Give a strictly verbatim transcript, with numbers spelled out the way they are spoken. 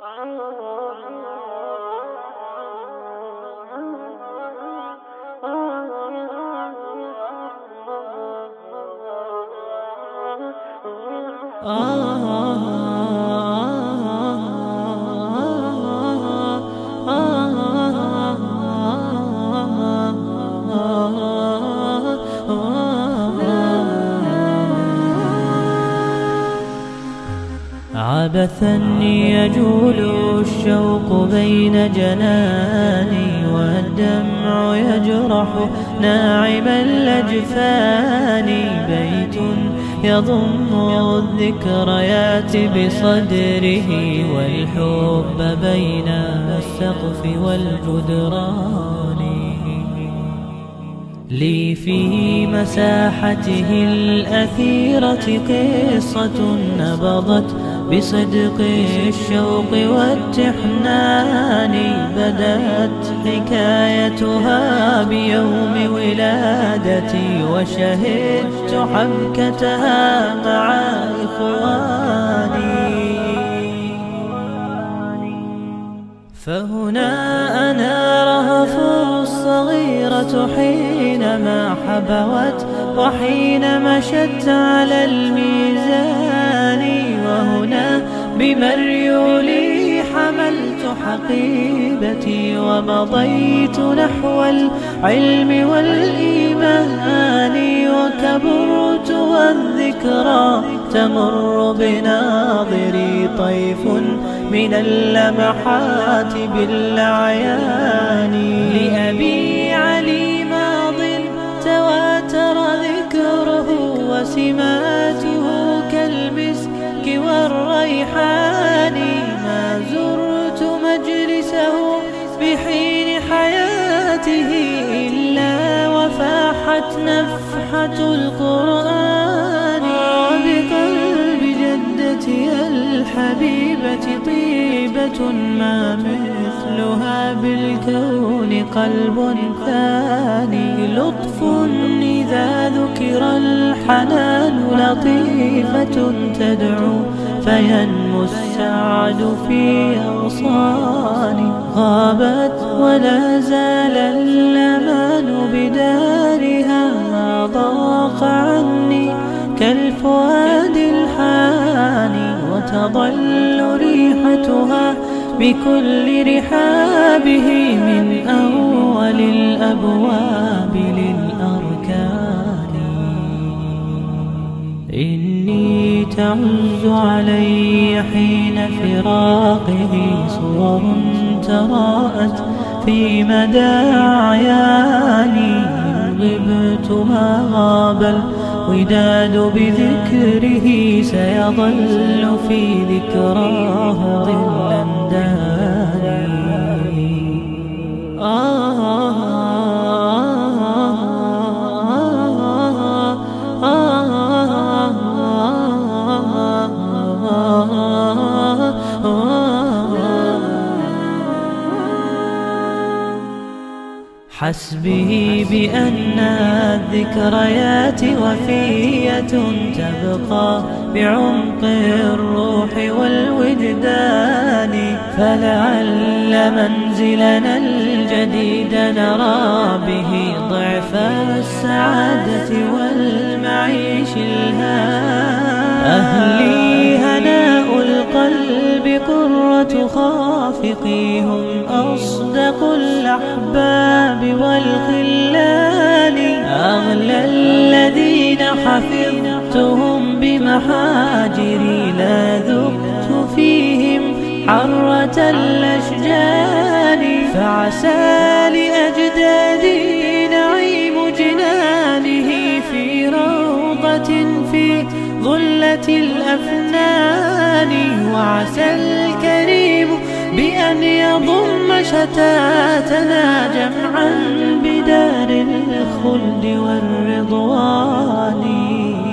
عبثا يجول الشوق بين جناني، والدمع يجرح ناعم الأجفان. بيت يضم الذكريات بصدره، والحب بين السقف والجدران. لي في مساحته الأثيرة قصة نبضت بصدق الشوق والتحنان. بدأت حكايتها بيوم ولادتي، وشهدت حبكتها مع إخواني. فهنا أنا رهف الصغيرة حينما حبوت، وحين مشت على الميزان. وهنا بمريولي حملت حقيبتي، ومضيت نحو العلم والإيمان. وكبرت والذكرى تمر بناظري، طيف من اللمحات بالأعيان. لأبي علي ماض تواتر ذكره، وسماته كالمسك والريحان. ما زرت مجلسه بحين حياته، إلا وفاحت نفحة القرآن. وبقلب جدتي الحبيبة طيبة، ما مثلها بالكون قلب ثاني. لطف إذا ذكر الحنان، لطيفة تدعو فينمو السعد في أغصاني. غابت ولا زال الأمان بدارها، ما ضاق عني كالفؤاد الحاني. وتظل ريحتها بكل رحابه، من أول الأبواب للأركان. إني تعز علي حين فراقه صور تراءت في مدى أعياني. غبت ما غاب الوداد بذكره، سيظل في ذكراه ظلا داني. آه حسبي بأن الذكريات وفية تبقى بعمق الروح والوجدان. فلعل منزلنا الجديد نرى به ضعف السعادة والمعيش الهان. أهلي هناء القلب قرة خافقي، هم أصدق الأحباب والخلان. أغلى الذين حفظتهم بمحاجري، لا ذقت فيهم حرة الأشجان. فعسى لأجدادي نعيم جنانه، في روضة في ظلة الأفنان. وعسى الكريم بأن يضم شتاتنا جمعا بدار الخلد والرضوان.